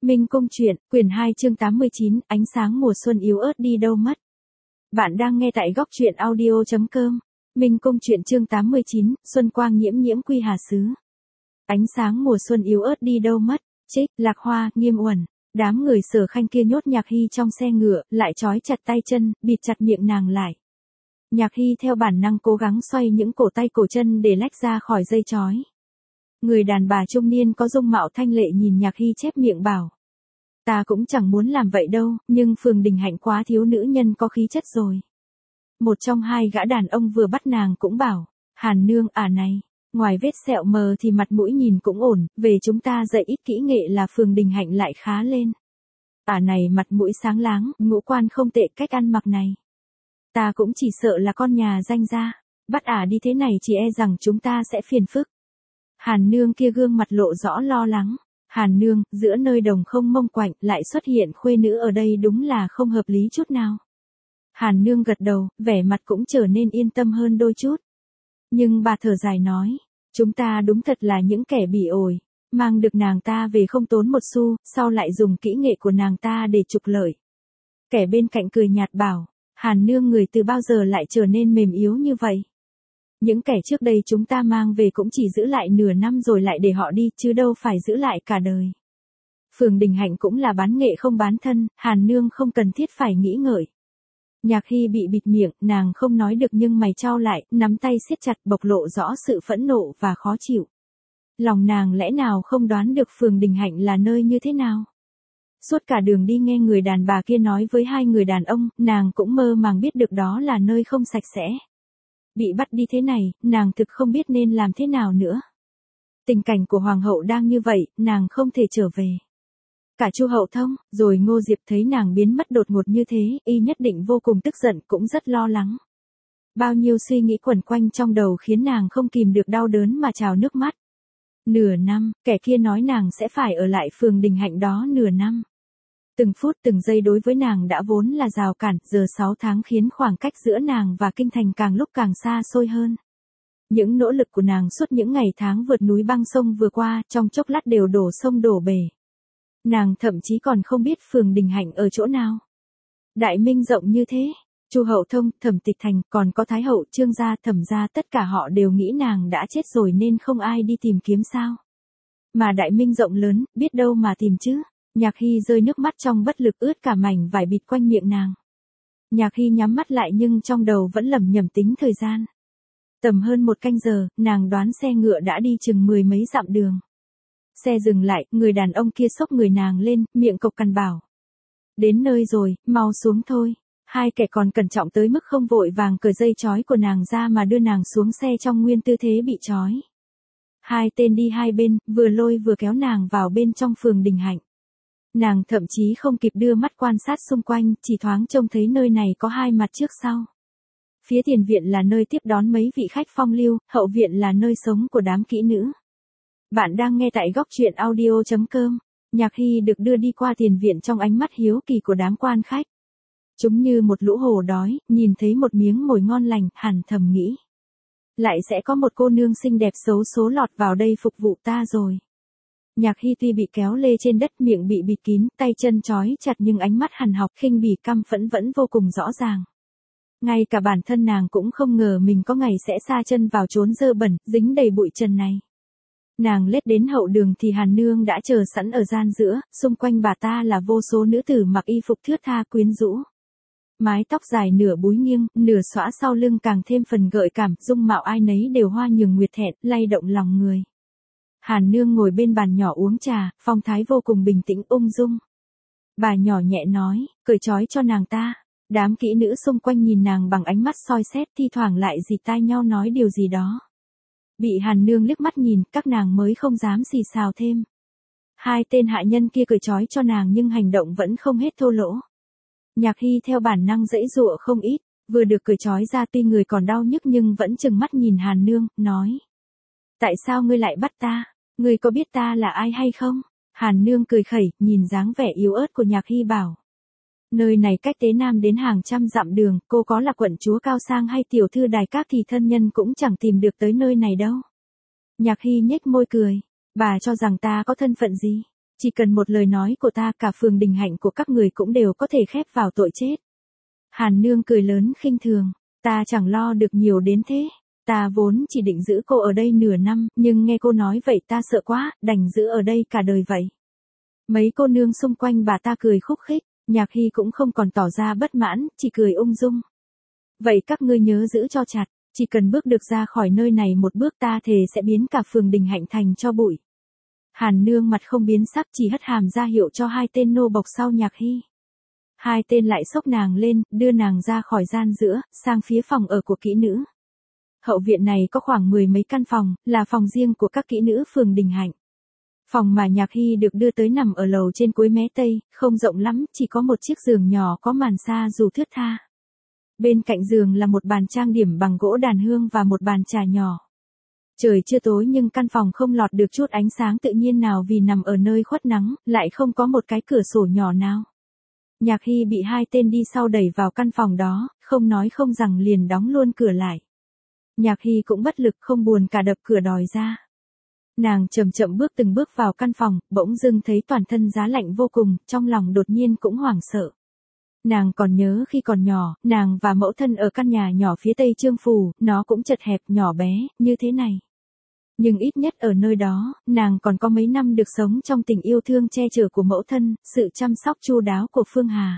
Minh Cung truyện, quyển 2 chương 89, ánh sáng mùa xuân yếu ớt đi đâu mất. Bạn đang nghe tại góc truyện audio.com. Minh Cung truyện chương 89, xuân quang nhiễm nhiễm quy hà xứ. Ánh sáng mùa xuân yếu ớt đi đâu mất. Trích, Lạc Hoa, Nghiêm Uẩn. Đám người Sở Khanh kia nhốt Nhạc Hy trong xe ngựa, lại trói chặt tay chân, bịt chặt miệng nàng lại. Nhạc Hy theo bản năng cố gắng xoay những cổ tay cổ chân để lách ra khỏi dây trói. Người đàn bà trung niên có dung mạo thanh lệ nhìn Nhạc Hy chép miệng bảo. Ta cũng chẳng muốn làm vậy đâu, nhưng Phường Đình Hạnh quá thiếu nữ nhân có khí chất rồi. Một trong hai gã đàn ông vừa bắt nàng cũng bảo, Hàn nương này, ngoài vết sẹo mờ thì mặt mũi nhìn cũng ổn, về chúng ta dạy ít kỹ nghệ là Phường Đình Hạnh lại khá lên. Này mặt mũi sáng láng, ngũ quan không tệ, cách ăn mặc này. Ta cũng chỉ sợ là con nhà danh gia, bắt đi thế này chỉ e rằng chúng ta sẽ phiền phức. Hàn nương kia gương mặt lộ rõ lo lắng. Hàn nương, giữa nơi đồng không mông quạnh lại xuất hiện khuê nữ ở đây đúng là không hợp lý chút nào. Hàn nương gật đầu, vẻ mặt cũng trở nên yên tâm hơn đôi chút. Nhưng bà thở dài nói, chúng ta đúng thật là những kẻ bỉ ổi, mang được nàng ta về không tốn một xu, sau lại dùng kỹ nghệ của nàng ta để trục lợi. Kẻ bên cạnh cười nhạt bảo, Hàn nương người từ bao giờ lại trở nên mềm yếu như vậy? Những kẻ trước đây chúng ta mang về cũng chỉ giữ lại nửa năm rồi lại để họ đi, chứ đâu phải giữ lại cả đời. Phường Đình Hạnh cũng là bán nghệ không bán thân, Hàn nương không cần thiết phải nghĩ ngợi. Nhạc Hy bị bịt miệng, nàng không nói được nhưng mày chau lại, nắm tay siết chặt bộc lộ rõ sự phẫn nộ và khó chịu. Lòng nàng lẽ nào không đoán được Phường Đình Hạnh là nơi như thế nào? Suốt cả đường đi nghe người đàn bà kia nói với hai người đàn ông, nàng cũng mơ màng biết được đó là nơi không sạch sẽ. Bị bắt đi thế này, nàng thực không biết nên làm thế nào nữa. Tình cảnh của hoàng hậu đang như vậy, nàng không thể trở về. Cả Chu Hậu Thông, rồi Ngô Diệp thấy nàng biến mất đột ngột như thế, y nhất định vô cùng tức giận, cũng rất lo lắng. Bao nhiêu suy nghĩ quẩn quanh trong đầu khiến nàng không kìm được đau đớn mà trào nước mắt. Nửa năm, kẻ kia nói nàng sẽ phải ở lại Phường Đình Hạnh đó nửa năm. Từng phút từng giây đối với nàng đã vốn là rào cản, giờ 6 tháng khiến khoảng cách giữa nàng và kinh thành càng lúc càng xa xôi hơn. Những nỗ lực của nàng suốt những ngày tháng vượt núi băng sông vừa qua, trong chốc lát đều đổ sông đổ bể. Nàng thậm chí còn không biết Phường Đình Hạnh ở chỗ nào. Đại Minh rộng như thế, Chu Hậu Thông, Thẩm Tịch Thành, còn có Thái hậu, Trương gia, Thẩm gia, tất cả họ đều nghĩ nàng đã chết rồi nên không ai đi tìm kiếm sao? Mà Đại Minh rộng lớn, biết đâu mà tìm chứ? Nhạc Hy rơi nước mắt trong bất lực, ướt cả mảnh vải bịt quanh miệng nàng. Nhạc Hy nhắm mắt lại nhưng trong đầu vẫn lẩm nhẩm tính thời gian. Tầm hơn 1 canh giờ, nàng đoán xe ngựa đã đi chừng 10 mấy dặm đường. Xe dừng lại, người đàn ông kia xốc người nàng lên, miệng cộc cằn bảo. Đến nơi rồi, mau xuống thôi. Hai kẻ còn cẩn trọng tới mức không vội vàng cởi dây trói của nàng ra mà đưa nàng xuống xe trong nguyên tư thế bị trói. Hai tên đi hai bên, vừa lôi vừa kéo nàng vào bên trong Phường Đình Hạnh. Nàng thậm chí không kịp đưa mắt quan sát xung quanh, chỉ thoáng trông thấy nơi này có hai mặt trước sau. Phía tiền viện là nơi tiếp đón mấy vị khách phong lưu, hậu viện là nơi sống của đám kỹ nữ. Bạn đang nghe tại góc truyện audio.com. Nhạc Hy được đưa đi qua tiền viện trong ánh mắt hiếu kỳ của đám quan khách. Chúng như một lũ hổ đói, nhìn thấy một miếng mồi ngon lành, hẳn thầm nghĩ. Lại sẽ có một cô nương xinh đẹp xấu số lọt vào đây phục vụ ta rồi. Nhạc Hy tuy bị kéo lê trên đất, miệng bị bịt kín, tay chân trói chặt nhưng ánh mắt hằn học khinh bỉ căm phẫn vẫn vô cùng rõ ràng. Ngay cả bản thân nàng cũng không ngờ mình có ngày sẽ sa chân vào chốn dơ bẩn, dính đầy bụi trần này. Nàng lết đến hậu đường thì Hàn nương đã chờ sẵn ở gian giữa, xung quanh bà ta là vô số nữ tử mặc y phục thướt tha quyến rũ. Mái tóc dài nửa búi nghiêng, nửa xõa sau lưng càng thêm phần gợi cảm, dung mạo ai nấy đều hoa nhường nguyệt thẹn, lay động lòng người. Hàn nương ngồi bên bàn nhỏ uống trà, phong thái vô cùng bình tĩnh ung dung. Bà nhỏ nhẹ nói, cởi trói cho nàng ta. Đám kỹ nữ xung quanh nhìn nàng bằng ánh mắt soi xét, thi thoảng lại dì tai nhau nói điều gì đó. Bị Hàn nương liếc mắt nhìn, các nàng mới không dám xì xào thêm. Hai tên hạ nhân kia cởi trói cho nàng nhưng hành động vẫn không hết thô lỗ. Nhạc Hy theo bản năng giãy giụa không ít, vừa được cởi trói ra tuy người còn đau nhức nhưng vẫn trừng mắt nhìn Hàn nương, nói. Tại sao ngươi lại bắt ta? Ngươi có biết ta là ai hay không? Hàn nương cười khẩy, nhìn dáng vẻ yếu ớt của Nhạc Hy bảo. Nơi này cách Tế Nam đến hàng trăm dặm đường, cô có là quận chúa cao sang hay tiểu thư đài các thì thân nhân cũng chẳng tìm được tới nơi này đâu. Nhạc Hy nhếch môi cười. Bà cho rằng ta có thân phận gì? Chỉ cần một lời nói của ta, cả phường Đình Hạnh của các người cũng đều có thể khép vào tội chết. Hàn Nương cười lớn khinh thường, ta chẳng lo được nhiều đến thế. Ta vốn chỉ định giữ cô ở đây nửa năm, nhưng nghe cô nói vậy ta sợ quá, đành giữ ở đây cả đời vậy. Mấy cô nương xung quanh bà ta cười khúc khích, Nhạc Hy cũng không còn tỏ ra bất mãn, chỉ cười ung dung. Vậy các ngươi nhớ giữ cho chặt, chỉ cần bước được ra khỏi nơi này một bước ta thề sẽ biến cả phường Đình Hạnh thành cho bụi. Hàn Nương mặt không biến sắc, chỉ hất hàm ra hiệu cho hai tên nô bộc sau Nhạc Hy. Hai tên lại xốc nàng lên, đưa nàng ra khỏi gian giữa, sang phía phòng ở của kỹ nữ. Hậu viện này có khoảng 10 mấy căn phòng, là phòng riêng của các kỹ nữ phường Đình Hạnh. Phòng mà Nhạc Hy được đưa tới nằm ở lầu trên cuối mé tây, không rộng lắm, chỉ có một chiếc giường nhỏ có màn sa dù thướt tha. Bên cạnh giường là một bàn trang điểm bằng gỗ đàn hương và một bàn trà nhỏ. Trời chưa tối nhưng căn phòng không lọt được chút ánh sáng tự nhiên nào vì nằm ở nơi khuất nắng, lại không có một cái cửa sổ nhỏ nào. Nhạc Hy bị hai tên đi sau đẩy vào căn phòng đó, không nói không rằng liền đóng luôn cửa lại. Nhạc Hy cũng bất lực không buồn cả đập cửa đòi ra. Nàng chậm chậm bước từng bước vào căn phòng, bỗng dưng thấy toàn thân giá lạnh vô cùng, trong lòng đột nhiên cũng hoảng sợ. Nàng còn nhớ khi còn nhỏ, nàng và mẫu thân ở căn nhà nhỏ phía tây Trương Phủ, nó cũng chật hẹp nhỏ bé, như thế này. Nhưng ít nhất ở nơi đó, nàng còn có mấy năm được sống trong tình yêu thương che chở của mẫu thân, sự chăm sóc chu đáo của Phương Hà.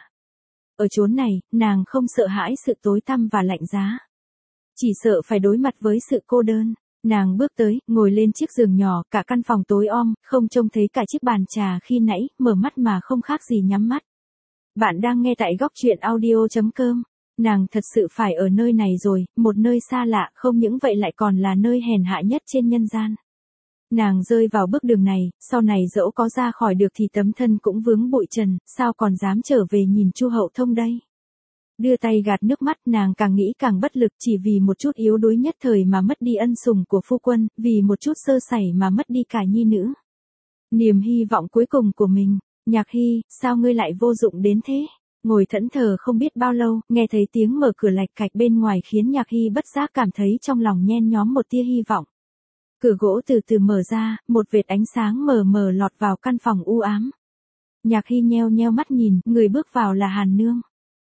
Ở chốn này, nàng không sợ hãi sự tối tăm và lạnh giá. Chỉ sợ phải đối mặt với sự cô đơn. Nàng bước tới, ngồi lên chiếc giường nhỏ, cả căn phòng tối om, không trông thấy cả chiếc bàn trà khi nãy, mở mắt mà không khác gì nhắm mắt. Bạn đang nghe tại góc truyện audio.com. Nàng thật sự phải ở nơi này rồi, một nơi xa lạ, không những vậy lại còn là nơi hèn hạ nhất trên nhân gian. Nàng rơi vào bước đường này, sau này dẫu có ra khỏi được thì tấm thân cũng vướng bụi trần, sao còn dám trở về nhìn Chu Hậu Thông đây. Đưa tay gạt nước mắt, nàng càng nghĩ càng bất lực, chỉ vì một chút yếu đuối nhất thời mà mất đi ân sủng của phu quân, vì một chút sơ sẩy mà mất đi cả nhi nữ. Niềm hy vọng cuối cùng của mình. Nhạc Hy, sao ngươi lại vô dụng đến thế? Ngồi thẫn thờ không biết bao lâu, nghe thấy tiếng mở cửa lạch cạch bên ngoài khiến Nhạc Hy bất giác cảm thấy trong lòng nhen nhóm một tia hy vọng. Cửa gỗ từ từ mở ra, một vệt ánh sáng mờ mờ lọt vào căn phòng u ám. Nhạc Hy nheo nheo mắt nhìn, người bước vào là Hàn Nương.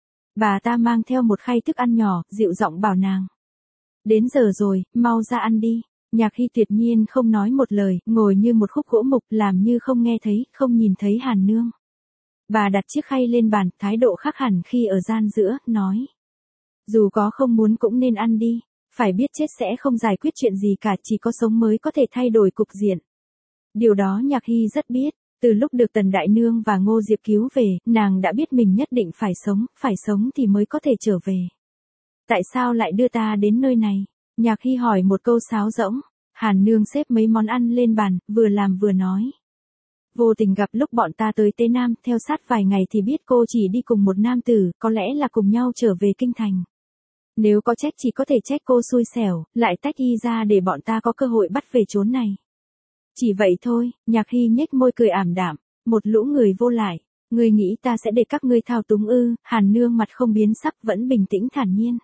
Bà ta mang theo một khay thức ăn nhỏ, dịu giọng bảo nàng. Đến giờ rồi, mau ra ăn đi. Nhạc Hy tuyệt nhiên không nói một lời, ngồi như một khúc gỗ mục, làm như không nghe thấy, không nhìn thấy Hàn Nương. Bà đặt chiếc khay lên bàn, thái độ khác hẳn khi ở gian giữa, nói. Dù có không muốn cũng nên ăn đi, phải biết chết sẽ không giải quyết chuyện gì cả, chỉ có sống mới có thể thay đổi cục diện. Điều đó Nhạc Hy rất biết, từ lúc được Tần Đại Nương và Ngô Diệp cứu về, nàng đã biết mình nhất định phải sống thì mới có thể trở về. Tại sao lại đưa ta đến nơi này? Nhạc Hy hỏi một câu sáo rỗng. Hàn Nương xếp mấy món ăn lên bàn, vừa làm vừa nói. Vô tình gặp lúc bọn ta tới Tế Nam, theo sát vài ngày thì biết cô chỉ đi cùng một nam tử, có lẽ là cùng nhau trở về kinh thành. Nếu có trách chỉ có thể trách cô xui xẻo, lại tách y ra để bọn ta có cơ hội bắt về chốn này. Chỉ vậy thôi. Nhạc Hy nhếch môi cười ảm đạm, một lũ người vô lại. Ngươi nghĩ ta sẽ để các ngươi thao túng ư? Hàn Nương mặt không biến sắc, vẫn bình tĩnh thản nhiên.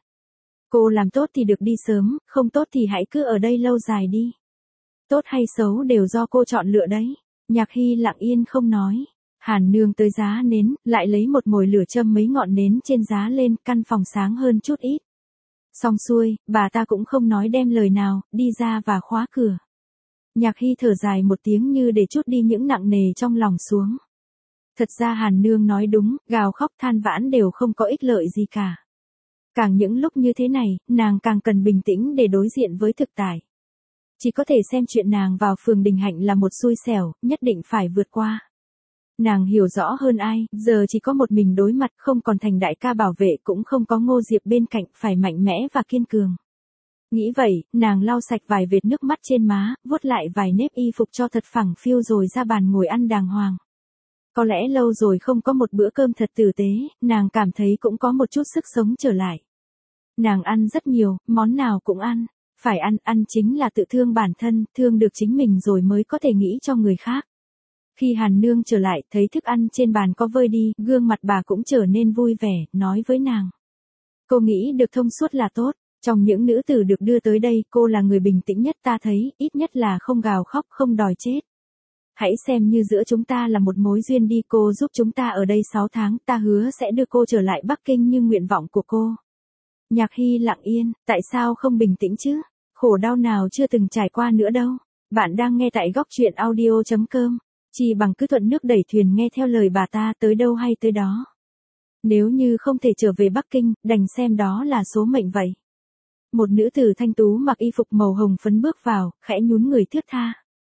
Cô làm tốt thì được đi sớm, không tốt thì hãy cứ ở đây lâu dài đi. Tốt hay xấu đều do cô chọn lựa đấy. Nhạc Hy lặng yên không nói. Hàn Nương tới giá nến, lại lấy một mồi lửa châm mấy ngọn nến trên giá lên, căn phòng sáng hơn chút ít. Xong xuôi, bà ta cũng không nói đem lời nào, đi ra và khóa cửa. Nhạc Hy thở dài một tiếng như để trút đi những nặng nề trong lòng xuống. Thật ra Hàn Nương nói đúng, gào khóc than vãn đều không có ích lợi gì cả. Càng những lúc như thế này, nàng càng cần bình tĩnh để đối diện với thực tại. Chỉ có thể xem chuyện nàng vào phường Đình Hạnh là một xui xẻo, nhất định phải vượt qua. Nàng hiểu rõ hơn ai, giờ chỉ có một mình đối mặt, không còn Thành đại ca bảo vệ, cũng không có Ngô Diệp bên cạnh, phải mạnh mẽ và kiên cường. Nghĩ vậy, nàng lau sạch vài vệt nước mắt trên má, vuốt lại vài nếp y phục cho thật phẳng phiu rồi ra bàn ngồi ăn đàng hoàng. Có lẽ lâu rồi không có một bữa cơm thật tử tế, nàng cảm thấy cũng có một chút sức sống trở lại. Nàng ăn rất nhiều, món nào cũng ăn. Phải ăn chính là tự thương bản thân, thương được chính mình rồi mới có thể nghĩ cho người khác. Khi Hàn Nương trở lại, thấy thức ăn trên bàn có vơi đi, gương mặt bà cũng trở nên vui vẻ, nói với nàng. Cô nghĩ được thông suốt là tốt, trong những nữ tử được đưa tới đây, cô là người bình tĩnh nhất ta thấy, ít nhất là không gào khóc, không đòi chết. hãy xem như giữa chúng ta là một mối duyên đi, cô giúp chúng ta ở đây 6 tháng, ta hứa sẽ đưa cô trở lại Bắc Kinh như nguyện vọng của cô. Nhạc Hy lặng yên, tại sao không bình tĩnh chứ? Khổ đau nào chưa từng trải qua nữa đâu. Bạn đang nghe tại góc truyện audio.com. Chỉ bằng cứ thuận nước đẩy thuyền nghe theo lời bà ta, tới đâu hay tới đó. Nếu như không thể trở về Bắc Kinh, đành xem đó là số mệnh vậy. Một nữ tử thanh tú mặc y phục màu hồng phấn bước vào, khẽ nhún người thướt tha.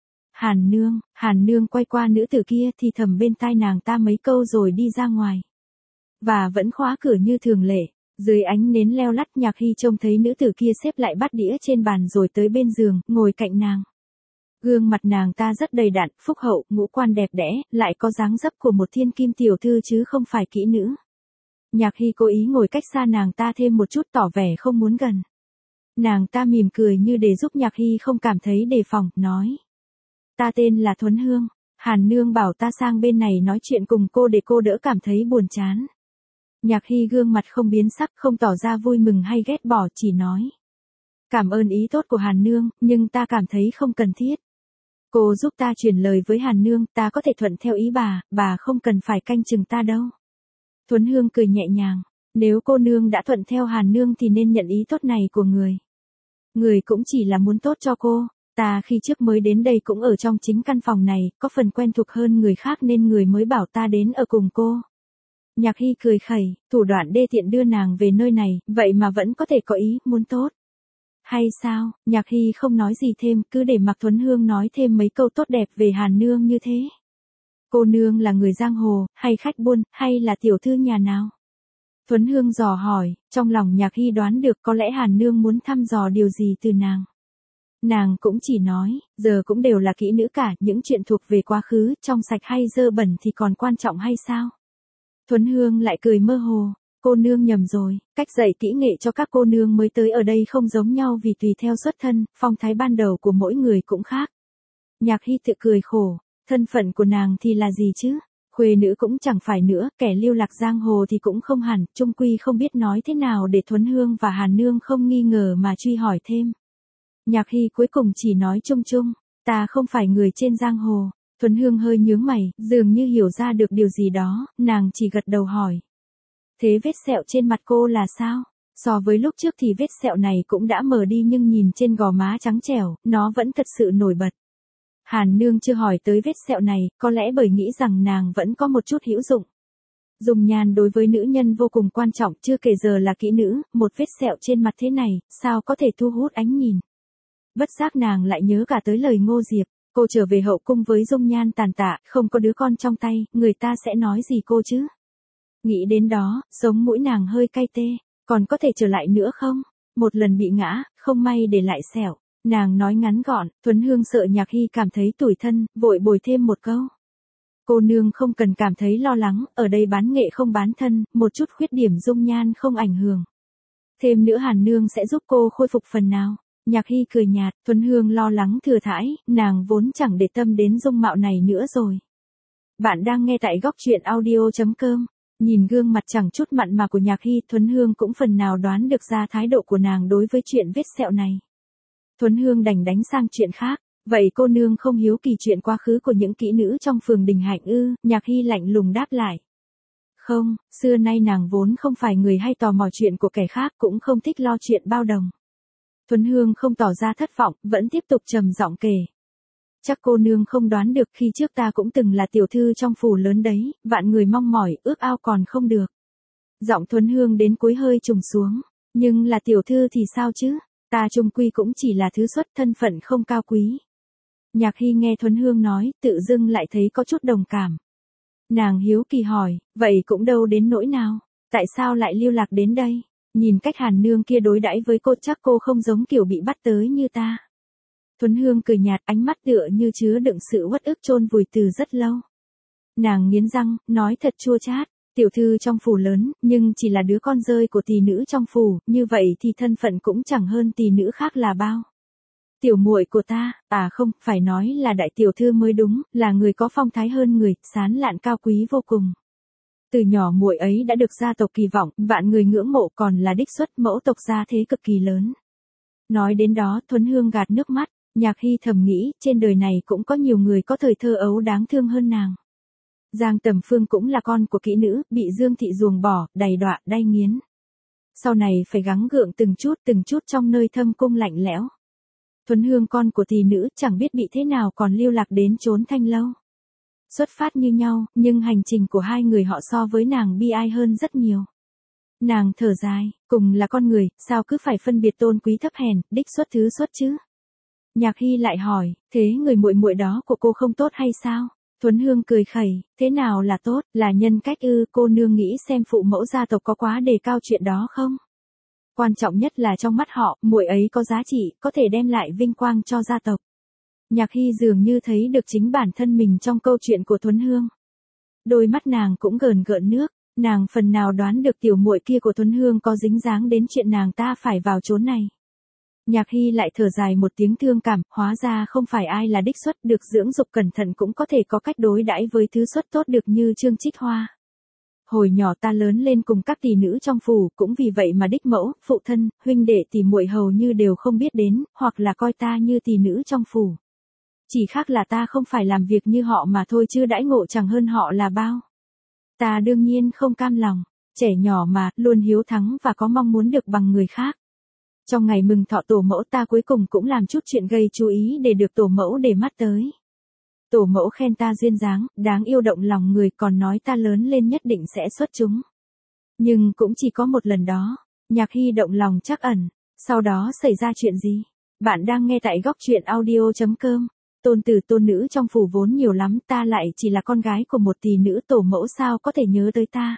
Hàn Nương quay qua nữ tử kia thì thầm bên tai nàng ta mấy câu rồi đi ra ngoài. Và vẫn khóa cửa như thường lệ. Dưới ánh nến leo lắt, Nhạc Hy trông thấy nữ tử kia xếp lại bát đĩa trên bàn rồi tới bên giường, ngồi cạnh nàng. Gương mặt nàng ta rất đầy đặn, phúc hậu, ngũ quan đẹp đẽ, lại có dáng dấp của một thiên kim tiểu thư chứ không phải kỹ nữ. Nhạc Hy cố ý ngồi cách xa nàng ta thêm một chút, tỏ vẻ không muốn gần. Nàng ta mỉm cười như để giúp Nhạc Hy không cảm thấy đề phòng, nói. Ta tên là Thuấn Hương, Hàn Nương bảo ta sang bên này nói chuyện cùng cô để cô đỡ cảm thấy buồn chán. Nhạc Hy gương mặt không biến sắc, không tỏ ra vui mừng hay ghét bỏ, chỉ nói. Cảm ơn ý tốt của Hàn Nương, nhưng ta cảm thấy không cần thiết. Cô giúp ta truyền lời với Hàn Nương, ta có thể thuận theo ý bà không cần phải canh chừng ta đâu. Thuấn Hương cười nhẹ nhàng, nếu cô nương đã thuận theo Hàn Nương thì nên nhận ý tốt này của người. Người cũng chỉ là muốn tốt cho cô, ta khi trước mới đến đây cũng ở trong chính căn phòng này, có phần quen thuộc hơn người khác nên người mới bảo ta đến ở cùng cô. Nhạc Hy cười khẩy, thủ đoạn đê tiện đưa nàng về nơi này, vậy mà vẫn có thể có ý, muốn tốt. Hay sao? Nhạc Hy không nói gì thêm, cứ để mặc Thuấn Hương nói thêm mấy câu tốt đẹp về Hàn Nương như thế. Cô nương là người giang hồ, hay khách buôn, hay là tiểu thư nhà nào? Thuấn Hương dò hỏi, trong lòng Nhạc Hy đoán được có lẽ Hàn Nương muốn thăm dò điều gì từ nàng. Nàng cũng chỉ nói, giờ cũng đều là kỹ nữ cả, những chuyện thuộc về quá khứ, trong sạch hay dơ bẩn thì còn quan trọng hay sao? Thuấn Hương lại cười mơ hồ, cô nương nhầm rồi, cách dạy kỹ nghệ cho các cô nương mới tới ở đây không giống nhau vì tùy theo xuất thân, phong thái ban đầu của mỗi người cũng khác. Nhạc Hy tự cười khổ, thân phận của nàng thì là gì chứ? Khuê nữ cũng chẳng phải nữa, kẻ lưu lạc giang hồ thì cũng không hẳn, chung quy không biết nói thế nào để Thuấn Hương và Hàn Nương không nghi ngờ mà truy hỏi thêm. Nhạc Hy cuối cùng chỉ nói chung chung, ta không phải người trên giang hồ. Thuấn Hương hơi nhướng mày, dường như hiểu ra được điều gì đó, nàng chỉ gật đầu hỏi. Thế vết sẹo trên mặt cô là sao? So với lúc trước thì vết sẹo này cũng đã mờ đi nhưng nhìn trên gò má trắng trẻo, nó vẫn thật sự nổi bật. Hàn Nương chưa hỏi tới vết sẹo này, có lẽ bởi nghĩ rằng nàng vẫn có một chút hữu dụng. Dung nhan đối với nữ nhân vô cùng quan trọng, chưa kể giờ là kỹ nữ, một vết sẹo trên mặt thế này, sao có thể thu hút ánh nhìn. Bất giác nàng lại nhớ cả tới lời Ngô Diệp. Cô trở về hậu cung với dung nhan tàn tạ, không có đứa con trong tay, người ta sẽ nói gì cô chứ? Nghĩ đến đó, sống mũi nàng hơi cay tê, còn có thể trở lại nữa không? Một lần bị ngã, không may để lại sẹo. Nàng nói ngắn gọn, Thuấn Hương sợ Nhạc Hy cảm thấy tủi thân, vội bồi thêm một câu. Cô nương không cần cảm thấy lo lắng, ở đây bán nghệ không bán thân, một chút khuyết điểm dung nhan không ảnh hưởng. Thêm nữa Hàn Nương sẽ giúp cô khôi phục phần nào. Nhạc Hy cười nhạt, Thuấn Hương lo lắng thừa thãi, nàng vốn chẳng để tâm đến dung mạo này nữa rồi. Bạn đang nghe tại góc truyện audio.com. Nhìn gương mặt chẳng chút mặn mà của Nhạc Hy, Thuấn Hương cũng phần nào đoán được ra thái độ của nàng đối với chuyện vết sẹo này. Thuấn Hương đành đánh sang chuyện khác, vậy cô nương không hiếu kỳ chuyện quá khứ của những kỹ nữ trong phường Đình Hạnh ư? Nhạc Hy lạnh lùng đáp lại. Không, xưa nay nàng vốn không phải người hay tò mò chuyện của kẻ khác, cũng không thích lo chuyện bao đồng. Thuấn Hương không tỏ ra thất vọng, vẫn tiếp tục trầm giọng kể. Chắc cô nương không đoán được, khi trước ta cũng từng là tiểu thư trong phủ lớn đấy, vạn người mong mỏi, ước ao còn không được. Giọng Thuấn Hương đến cuối hơi trùng xuống, nhưng là tiểu thư thì sao chứ, ta chung quy cũng chỉ là thứ xuất, thân phận không cao quý. Nhạc Hy nghe Thuấn Hương nói, tự dưng lại thấy có chút đồng cảm. Nàng hiếu kỳ hỏi, vậy cũng đâu đến nỗi nào, tại sao lại lưu lạc đến đây? Nhìn cách Hàn Nương kia đối đãi với cô chắc cô không giống kiểu bị bắt tới như ta. Thuấn Hương cười nhạt, ánh mắt tựa như chứa đựng sự uất ức chôn vùi từ rất lâu. Nàng nghiến răng, nói thật chua chát, tiểu thư trong phủ lớn, nhưng chỉ là đứa con rơi của tỷ nữ trong phủ, như vậy thì thân phận cũng chẳng hơn tỷ nữ khác là bao. Tiểu muội của ta, không, phải nói là đại tiểu thư mới đúng, là người có phong thái hơn người, sán lạn cao quý vô cùng. Từ nhỏ muội ấy đã được gia tộc kỳ vọng, vạn người ngưỡng mộ, còn là đích xuất mẫu tộc gia thế cực kỳ lớn. Nói đến đó, Thuấn Hương gạt nước mắt, Nhạc Hy thầm nghĩ, trên đời này cũng có nhiều người có thời thơ ấu đáng thương hơn nàng. Giang Tầm Phương cũng là con của kỹ nữ, bị Dương Thị ruồng bỏ, đầy đọa, đay nghiến. Sau này phải gắng gượng từng chút trong nơi thâm cung lạnh lẽo. Thuấn Hương con của tỷ nữ chẳng biết bị thế nào còn lưu lạc đến chốn Thanh Lâu. Xuất phát như nhau, nhưng hành trình của hai người họ so với nàng bi ai hơn rất nhiều. Nàng thở dài, cùng là con người, sao cứ phải phân biệt tôn quý thấp hèn, đích xuất thứ xuất chứ? Nhạc Hy lại hỏi, thế người muội muội đó của cô không tốt hay sao? Thuấn Hương cười khẩy, thế nào là tốt, là nhân cách ư? Cô nương nghĩ xem phụ mẫu gia tộc có quá đề cao chuyện đó không? Quan trọng nhất là trong mắt họ, muội ấy có giá trị, có thể đem lại vinh quang cho gia tộc. Nhạc Hy dường như thấy được chính bản thân mình trong câu chuyện của Thuấn Hương. Đôi mắt nàng cũng gợn gợn nước, nàng phần nào đoán được tiểu muội kia của Thuấn Hương có dính dáng đến chuyện nàng ta phải vào chốn này. Nhạc Hy lại thở dài một tiếng thương cảm, hóa ra không phải ai là đích xuất được dưỡng dục cẩn thận cũng có thể có cách đối đãi với thứ xuất tốt được như Trương Trích Hoa. Hồi nhỏ ta lớn lên cùng các tỷ nữ trong phủ, cũng vì vậy mà đích mẫu, phụ thân, huynh đệ tỷ muội hầu như đều không biết đến, hoặc là coi ta như tỷ nữ trong phủ. Chỉ khác là ta không phải làm việc như họ mà thôi chứ đãi ngộ chẳng hơn họ là bao. Ta đương nhiên không cam lòng, trẻ nhỏ mà, luôn hiếu thắng và có mong muốn được bằng người khác. Trong ngày mừng thọ tổ mẫu ta cuối cùng cũng làm chút chuyện gây chú ý để được tổ mẫu để mắt tới. Tổ mẫu khen ta duyên dáng, đáng yêu động lòng người, còn nói ta lớn lên nhất định sẽ xuất chúng. Nhưng cũng chỉ có một lần đó, Nhạc Hy động lòng trắc ẩn. Sau đó xảy ra chuyện gì? Bạn đang nghe tại góc truyện audio.com. Tôn tử tôn nữ trong phủ vốn nhiều lắm, ta lại chỉ là con gái của một tỷ nữ, tổ mẫu sao có thể nhớ tới ta.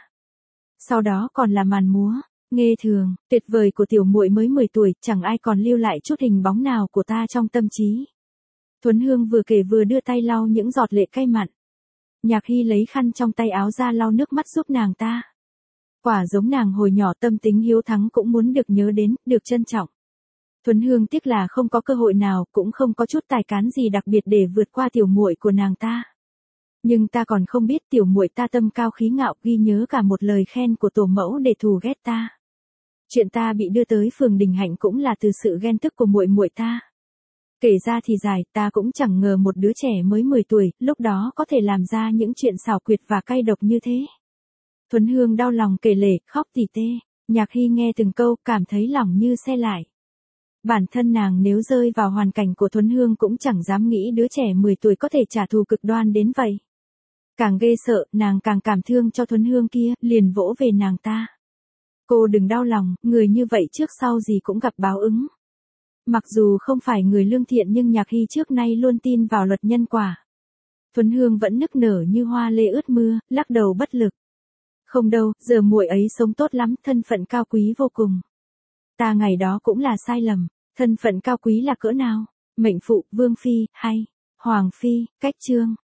Sau đó còn là màn múa, nghê thường, tuyệt vời của tiểu muội mới 10 tuổi, chẳng ai còn lưu lại chút hình bóng nào của ta trong tâm trí. Thuấn Hương vừa kể vừa đưa tay lau những giọt lệ cay mặn. Nhạc Hy lấy khăn trong tay áo ra lau nước mắt giúp nàng ta. Quả giống nàng hồi nhỏ, tâm tính hiếu thắng cũng muốn được nhớ đến, được trân trọng. Thuấn Hương tiếc là không có cơ hội nào, cũng không có chút tài cán gì đặc biệt để vượt qua tiểu muội của nàng ta. Nhưng ta còn không biết tiểu muội ta tâm cao khí ngạo, ghi nhớ cả một lời khen của tổ mẫu để thù ghét ta. Chuyện ta bị đưa tới phường Đình Hạnh cũng là từ sự ghen tức của muội muội ta. Kể ra thì dài, ta cũng chẳng ngờ một đứa trẻ mới 10 tuổi, lúc đó có thể làm ra những chuyện xảo quyệt và cay độc như thế. Thuấn Hương đau lòng kể lể, khóc tỉ tê. Nhạc Hy nghe từng câu, cảm thấy lòng như se lại. Bản thân nàng nếu rơi vào hoàn cảnh của Thuấn Hương cũng chẳng dám nghĩ đứa trẻ 10 tuổi có thể trả thù cực đoan đến vậy. Càng ghê sợ, nàng càng cảm thương cho Thuấn Hương kia, liền vỗ về nàng ta. Cô đừng đau lòng, người như vậy trước sau gì cũng gặp báo ứng. Mặc dù không phải người lương thiện nhưng Nhạc Hy trước nay luôn tin vào luật nhân quả. Thuấn Hương vẫn nức nở như hoa lê ướt mưa, lắc đầu bất lực. Không đâu, giờ muội ấy sống tốt lắm, thân phận cao quý vô cùng. Ta ngày đó cũng là sai lầm, thân phận cao quý là cỡ nào? Mệnh phụ, vương phi, hay hoàng phi, cách trương,